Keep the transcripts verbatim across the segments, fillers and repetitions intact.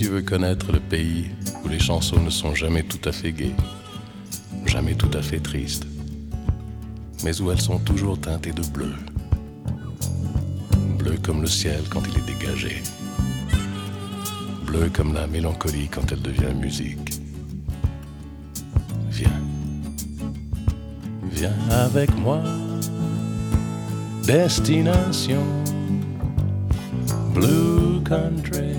tu veux connaître le pays où les chansons ne sont jamais tout à fait gaies, jamais tout à fait tristes, mais où elles sont toujours teintées de bleu, bleu comme le ciel quand il est dégagé, bleu comme la mélancolie quand elle devient musique. Viens, viens avec moi, destination Blue Country.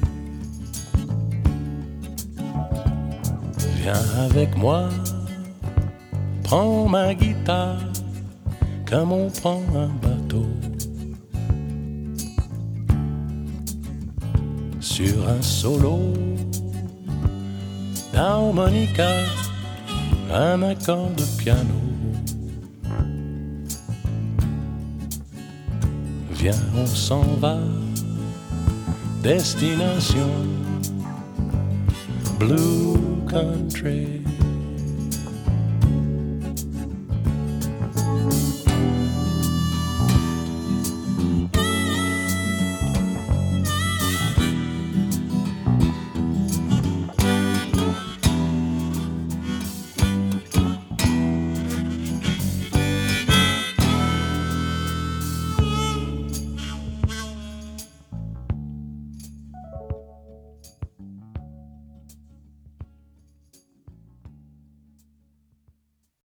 Viens avec moi, prends ma guitare comme on prend un bateau. Sur un solo d'harmonica, un accord de piano. Viens, on s'en va, destination Blue Country.